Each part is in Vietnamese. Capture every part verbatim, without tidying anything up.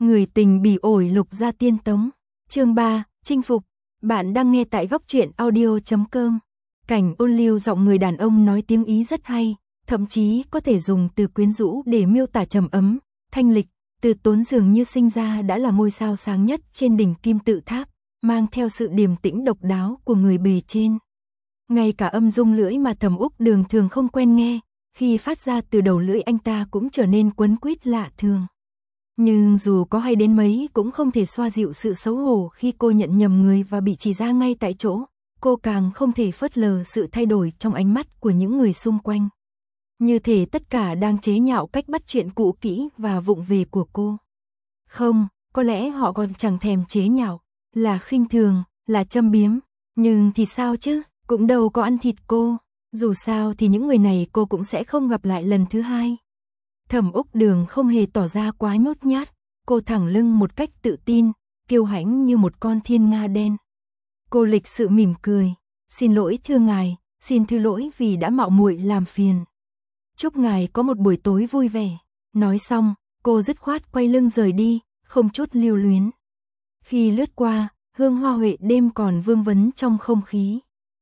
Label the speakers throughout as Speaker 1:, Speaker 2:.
Speaker 1: Người tình bỉ ổi Lục Gia Tiên Tống. Chương ba, chinh phục. Bạn đang nghe tại góc truyện audio chấm com. Cảnh ôn lưu giọng người đàn ông nói tiếng Ý rất hay, thậm chí có thể dùng từ quyến rũ để miêu tả trầm ấm, thanh lịch. Từ Tốn dường như sinh ra đã là ngôi sao sáng nhất trên đỉnh kim tự tháp, mang theo sự điềm tĩnh độc đáo của người bề trên. Ngay cả âm dung lưỡi mà Thẩm Úc Đường thường không quen nghe, khi phát ra từ đầu lưỡi anh ta cũng trở nên quấn quýt lạ thường. Nhưng dù có hay đến mấy cũng không thể xoa dịu sự xấu hổ khi cô nhận nhầm người và bị chỉ ra ngay tại chỗ. Cô càng không thể phớt lờ sự thay đổi trong ánh mắt của những người xung quanh. Như thể tất cả đang chế nhạo cách bắt chuyện cũ kỹ và vụng về của cô. Không, có lẽ họ còn chẳng thèm chế nhạo, là khinh thường, là châm biếm. Nhưng thì sao chứ, cũng đâu có ăn thịt cô. Dù sao thì những người này cô cũng sẽ không gặp lại lần thứ hai. Thẩm Úc Đường không hề tỏ ra quá nhút nhát, cô thẳng lưng một cách tự tin, kiêu hãnh như một con thiên nga đen. Cô lịch sự mỉm cười, xin lỗi thưa ngài, xin thứ lỗi vì đã mạo muội làm phiền. Chúc ngài có một buổi tối vui vẻ. Nói xong, cô dứt khoát quay lưng rời đi, không chút lưu luyến. Khi lướt qua, hương hoa huệ đêm còn vương vấn trong không khí.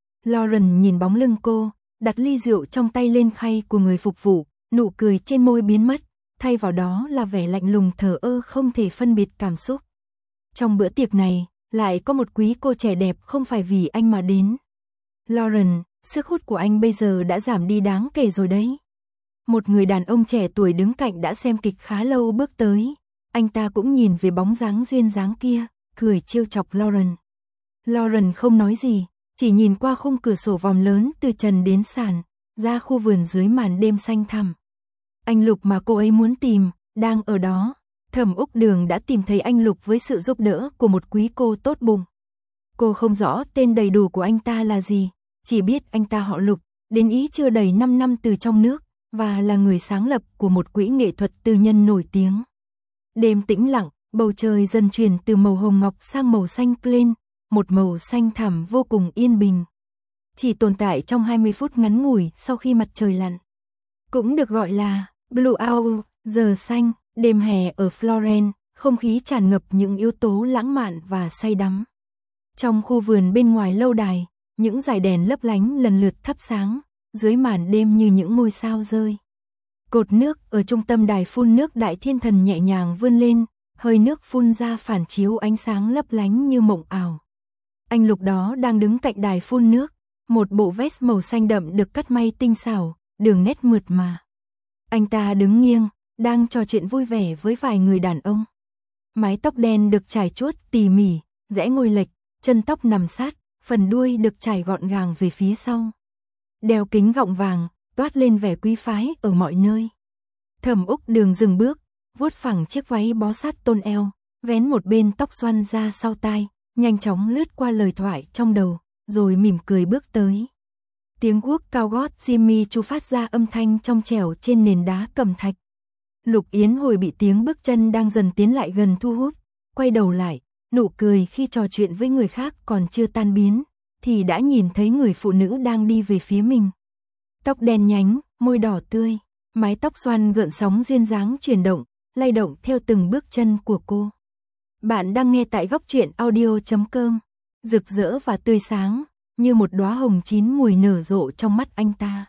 Speaker 1: Lauren nhìn bóng lưng cô, đặt ly rượu trong tay lên khay của người phục vụ, nụ cười trên môi biến mất, thay vào đó là vẻ lạnh lùng thờ ơ không thể phân biệt cảm xúc. Trong bữa tiệc này, lại có một quý cô trẻ đẹp không phải vì anh mà đến. Lauren, sức hút của anh bây giờ đã giảm đi đáng kể rồi đấy. Một người đàn ông trẻ tuổi đứng cạnh đã xem kịch khá lâu bước tới. Anh ta cũng nhìn về bóng dáng duyên dáng kia, cười trêu chọc Lauren. Lauren không nói gì, chỉ nhìn qua khung cửa sổ vòm lớn từ trần đến sàn, ra khu vườn dưới màn đêm xanh thẳm. Anh Lục mà cô ấy muốn tìm, đang ở đó. Thẩm Úc Đường đã tìm thấy anh Lục với sự giúp đỡ của một quý cô tốt bụng. Cô không rõ tên đầy đủ của anh ta là gì, chỉ biết anh ta họ Lục, đến Ý chưa đầy năm năm từ trong nước, và là người sáng lập của một quỹ nghệ thuật tư nhân nổi tiếng. Đêm tĩnh lặng, bầu trời dần chuyển từ màu hồng ngọc sang màu xanh plain, một màu xanh thẳm vô cùng yên bình. Chỉ tồn tại trong hai mươi phút ngắn ngủi sau khi mặt trời lặn. Cũng được gọi là Blue Hour, giờ xanh, đêm hè ở Florence, không khí tràn ngập những yếu tố lãng mạn và say đắm. Trong khu vườn bên ngoài lâu đài, những dải đèn lấp lánh lần lượt thắp sáng, dưới màn đêm như những ngôi sao rơi. Cột nước ở trung tâm đài phun nước Đại Thiên Thần nhẹ nhàng vươn lên, hơi nước phun ra phản chiếu ánh sáng lấp lánh như mộng ảo. Anh Lục đó đang đứng cạnh đài phun nước, một bộ vest màu xanh đậm được cắt may tinh xảo, đường nét mượt mà. Anh ta đứng nghiêng, đang trò chuyện vui vẻ với vài người đàn ông. Mái tóc đen được trải chuốt tỉ mỉ, rẽ ngồi lệch, chân tóc nằm sát, phần đuôi được trải gọn gàng về phía sau. Đeo kính gọng vàng, toát lên vẻ quý phái ở mọi nơi. Thẩm Úc Đường dừng bước, vuốt phẳng chiếc váy bó sát tôn eo, vén một bên tóc xoăn ra sau tai, nhanh chóng lướt qua lời thoại trong đầu, rồi mỉm cười bước tới. Tiếng guốc cao gót Jimmy Choo phát ra âm thanh trong trẻo trên nền đá cẩm thạch. Lục Yến Hồi bị tiếng bước chân đang dần tiến lại gần thu hút, quay đầu lại, nụ cười khi trò chuyện với người khác còn chưa tan biến, thì đã nhìn thấy người phụ nữ đang đi về phía mình. Tóc đen nhánh, môi đỏ tươi, mái tóc xoăn gợn sóng duyên dáng chuyển động, lay động theo từng bước chân của cô. Bạn đang nghe tại góc truyện audio chấm com, rực rỡ và tươi sáng, như một đóa hồng chín mùi nở rộ trong mắt anh ta.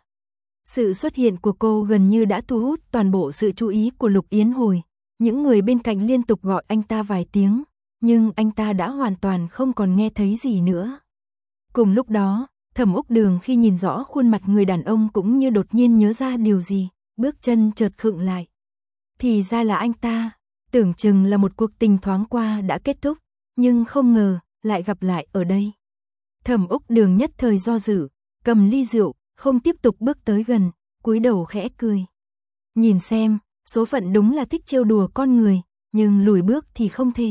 Speaker 1: Sự xuất hiện của cô gần như đã thu hút toàn bộ sự chú ý của Lục Yến Hồi. Những người bên cạnh liên tục gọi anh ta vài tiếng, nhưng anh ta đã hoàn toàn không còn nghe thấy gì nữa. Cùng lúc đó, Thẩm Úc Đường khi nhìn rõ khuôn mặt người đàn ông cũng như đột nhiên nhớ ra điều gì, bước chân chợt khựng lại. Thì ra là anh ta, tưởng chừng là một cuộc tình thoáng qua đã kết thúc, nhưng không ngờ lại gặp lại ở đây. Thẩm Úc Đường nhất thời do dự, cầm ly rượu, không tiếp tục bước tới gần, cúi đầu khẽ cười. Nhìn xem, số phận đúng là thích trêu đùa con người, nhưng lùi bước thì không thể.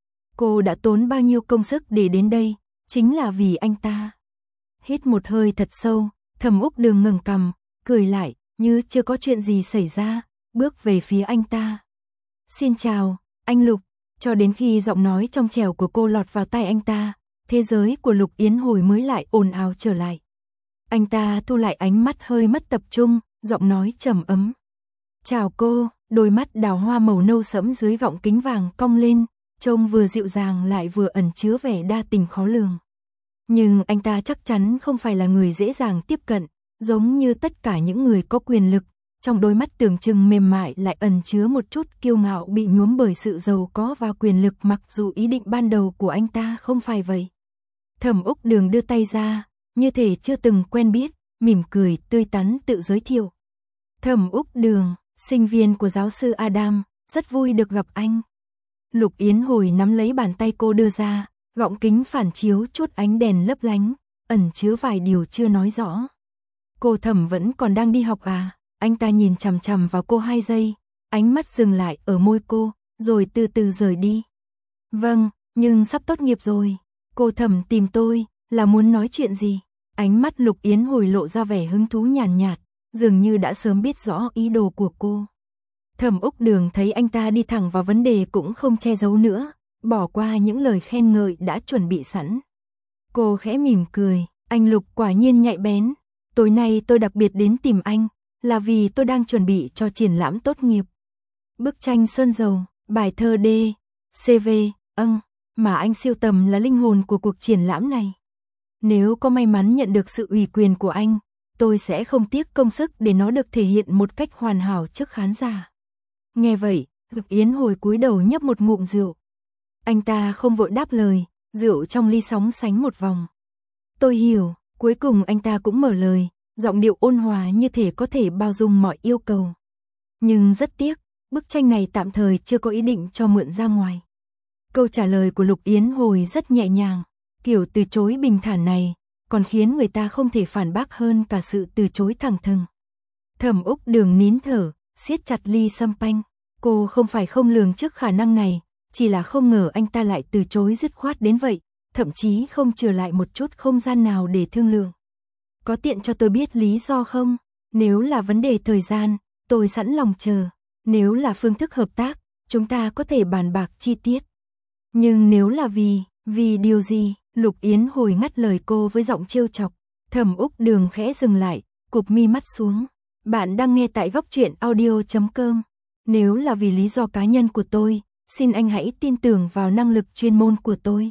Speaker 1: Cô đã tốn bao nhiêu công sức để đến đây, chính là vì anh ta. Hít một hơi thật sâu, Thẩm Úc Đường ngẩng cằm, cười lại, như chưa có chuyện gì xảy ra, bước về phía anh ta. Xin chào, anh Lục, cho đến khi giọng nói trong trẻo của cô lọt vào tai anh ta, thế giới của Lục Yến Hồi mới lại ồn ào trở lại. Anh ta thu lại ánh mắt hơi mất tập trung, giọng nói trầm ấm. Chào cô, Đôi mắt đào hoa màu nâu sẫm dưới gọng kính vàng cong lên, trông vừa dịu dàng lại vừa ẩn chứa vẻ đa tình khó lường. Nhưng anh ta chắc chắn không phải là người dễ dàng tiếp cận, giống như tất cả những người có quyền lực, trong đôi mắt tưởng chừng mềm mại lại ẩn chứa một chút kiêu ngạo bị nhuốm bởi sự giàu có và quyền lực, mặc dù ý định ban đầu của anh ta không phải vậy. Thẩm Úc Đường đưa tay ra, như thể chưa từng quen biết, mỉm cười tươi tắn tự giới thiệu. Thẩm Úc Đường, sinh viên của giáo sư Adam, rất vui được gặp anh. Lục Yến Hồi nắm lấy bàn tay cô đưa ra, gọng kính phản chiếu chút ánh đèn lấp lánh, ẩn chứa vài điều chưa nói rõ. Cô Thẩm vẫn còn đang đi học à? Anh ta nhìn chằm chằm vào cô hai giây, ánh mắt dừng lại ở môi cô, rồi từ từ rời đi. Vâng, nhưng sắp tốt nghiệp rồi. Cô Thẩm tìm tôi, là muốn nói chuyện gì? Ánh mắt Lục Yến Hồi lộ ra vẻ hứng thú nhàn nhạt, dường như đã sớm biết rõ ý đồ của cô. Thẩm Úc Đường thấy anh ta đi thẳng vào vấn đề cũng không che giấu nữa, bỏ qua những lời khen ngợi đã chuẩn bị sẵn. Cô khẽ mỉm cười, anh Lục quả nhiên nhạy bén. Tối nay tôi đặc biệt đến tìm anh, là vì tôi đang chuẩn bị cho triển lãm tốt nghiệp. Bức tranh sơn dầu, bài thơ D, xê vê, âng, mà anh sưu tầm là linh hồn của cuộc triển lãm này. Nếu có may mắn nhận được sự ủy quyền của anh, tôi sẽ không tiếc công sức để nó được thể hiện một cách hoàn hảo trước khán giả. Nghe vậy, Lục Yến Hồi cúi đầu nhấp một ngụm rượu. Anh ta không vội đáp lời, rượu trong ly sóng sánh một vòng. Tôi hiểu, cuối cùng anh ta cũng mở lời, giọng điệu ôn hòa như thể có thể bao dung mọi yêu cầu. Nhưng rất tiếc, bức tranh này tạm thời chưa có ý định cho mượn ra ngoài. Câu trả lời của Lục Yến Hồi rất nhẹ nhàng, kiểu từ chối bình thản này, còn khiến người ta không thể phản bác hơn cả sự từ chối thẳng thừng. Thẩm Úc Đường nín thở, siết chặt ly sâm panh. Cô không phải không lường trước khả năng này, chỉ là không ngờ anh ta lại từ chối dứt khoát đến vậy, thậm chí không chừa lại một chút không gian nào để thương lượng. Có tiện cho tôi biết lý do không? Nếu là vấn đề thời gian, tôi sẵn lòng chờ. Nếu là phương thức hợp tác, chúng ta có thể bàn bạc chi tiết. Nhưng nếu là vì, vì điều gì? Lục Yến Hồi ngắt lời cô với giọng trêu chọc. Thẩm Úc Đường khẽ dừng lại, cụp mi mắt xuống. Bạn đang nghe tại góc truyện audio chấm com. Nếu là vì lý do cá nhân của tôi, xin anh hãy tin tưởng vào năng lực chuyên môn của tôi.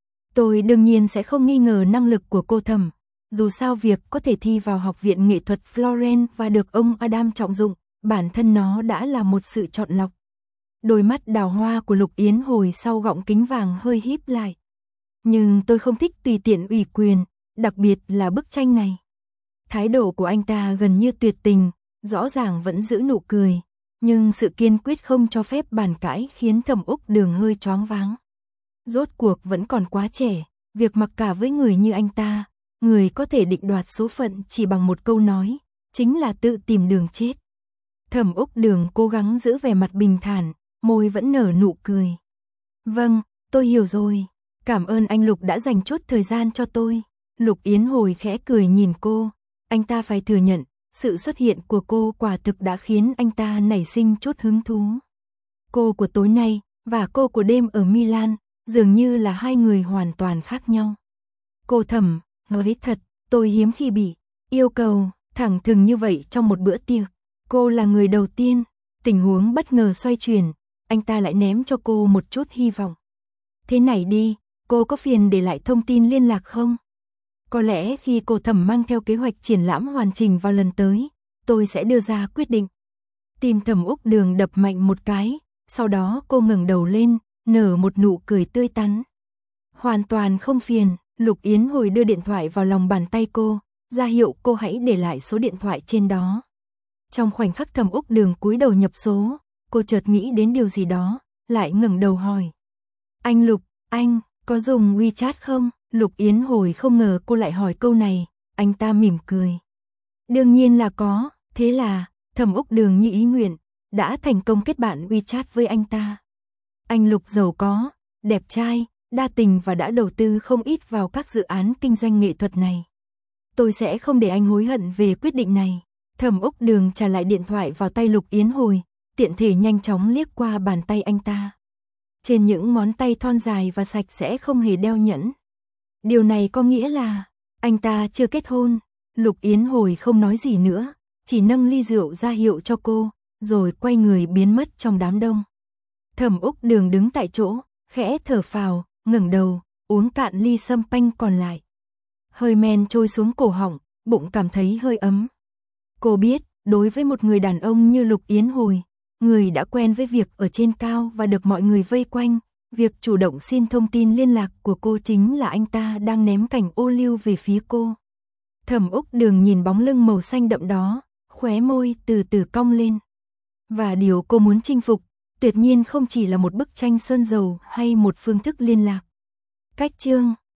Speaker 1: Tôi đương nhiên sẽ không nghi ngờ năng lực của cô Thẩm. Dù sao việc có thể thi vào Học viện Nghệ thuật Florence và được ông Adam trọng dụng, bản thân nó đã là một sự chọn lọc. Đôi mắt đào hoa của Lục Yến Hồi sau gọng kính vàng hơi híp lại. Nhưng tôi không thích tùy tiện ủy quyền, đặc biệt là bức tranh này. Thái độ của anh ta gần như tuyệt tình, rõ ràng vẫn giữ nụ cười, nhưng sự kiên quyết không cho phép bàn cãi khiến Thẩm Úc Đường hơi choáng váng. Rốt cuộc vẫn còn quá trẻ, việc mặc cả với người như anh ta, người có thể định đoạt số phận chỉ bằng một câu nói, chính là tự tìm đường chết. Thẩm Úc Đường cố gắng giữ vẻ mặt bình thản, môi vẫn nở nụ cười. Vâng, tôi hiểu rồi. Cảm ơn anh Lục đã dành chút thời gian cho tôi. Lục Yến Hồi khẽ cười nhìn cô. Anh ta phải thừa nhận, sự xuất hiện của cô quả thực đã khiến anh ta nảy sinh chút hứng thú. Cô của tối nay, và cô của đêm ở Milan, dường như là hai người hoàn toàn khác nhau. Cô Thẩm, nói thật, tôi hiếm khi bị yêu cầu thẳng thừng như vậy trong một bữa tiệc. Cô là người đầu tiên. Tình huống bất ngờ xoay chuyển, anh ta lại ném cho cô một chút hy vọng. Thế này đi, cô có phiền để lại thông tin liên lạc không? Có lẽ khi cô Thẩm mang theo kế hoạch triển lãm hoàn chỉnh vào lần tới, tôi sẽ đưa ra quyết định. Tim Thẩm Úc Đường đập mạnh một cái, sau đó cô ngẩng đầu lên, nở một nụ cười tươi tắn. Hoàn toàn không phiền. Lục Yến Hồi đưa điện thoại vào lòng bàn tay cô, ra hiệu cô hãy để lại số điện thoại trên đó. Trong khoảnh khắc Thẩm Úc Đường cúi đầu nhập số, cô chợt nghĩ đến điều gì đó, lại ngẩng đầu hỏi. Anh Lục, anh, có dùng WeChat không? Lục Yến Hồi không ngờ cô lại hỏi câu này, anh ta mỉm cười. Đương nhiên là có, thế là, Thẩm Úc Đường như ý nguyện, đã thành công kết bạn WeChat với anh ta. Anh Lục giàu có, đẹp trai, đa tình và đã đầu tư không ít vào các dự án kinh doanh nghệ thuật này. Tôi sẽ không để anh hối hận về quyết định này. Thẩm Úc Đường trả lại điện thoại vào tay Lục Yến Hồi, tiện thể nhanh chóng liếc qua bàn tay anh ta. Trên những ngón tay thon dài và sạch sẽ không hề đeo nhẫn. Điều này có nghĩa là anh ta chưa kết hôn. Lục Yến Hồi không nói gì nữa, chỉ nâng ly rượu ra hiệu cho cô, rồi quay người biến mất trong đám đông. Thẩm Úc Đường đứng tại chỗ, khẽ thở phào, ngẩng đầu, uống cạn ly sâm panh còn lại. Hơi men trôi xuống cổ họng, bụng cảm thấy hơi ấm. Cô biết, đối với một người đàn ông như Lục Yến Hồi, người đã quen với việc ở trên cao và được mọi người vây quanh, việc chủ động xin thông tin liên lạc của cô chính là anh ta đang ném cảnh ô liu về phía cô. Thẩm Úc Đường nhìn bóng lưng màu xanh đậm đó, khóe môi từ từ cong lên. Và điều cô muốn chinh phục, tuyệt nhiên không chỉ là một bức tranh sơn dầu hay một phương thức liên lạc. Cách chương